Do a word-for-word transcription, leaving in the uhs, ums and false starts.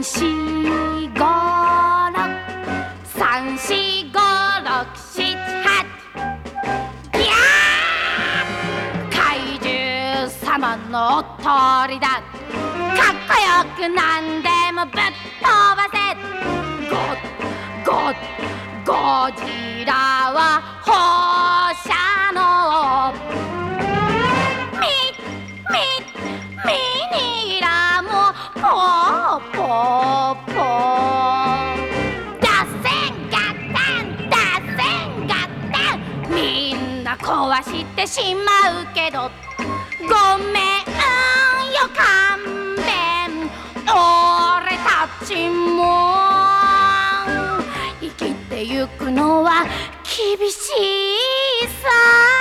三四五六三四五六七八ギャー怪獣様のおとりだ。かっこよくなんでもぶっ飛ばせ。ゴゴゴジラは放射能。ミミミニラもポーポーポー。脱線合点脱線合点。みんな壊してしまうけどごめんよ勘弁。俺たちも生きてゆくのは厳しいさ。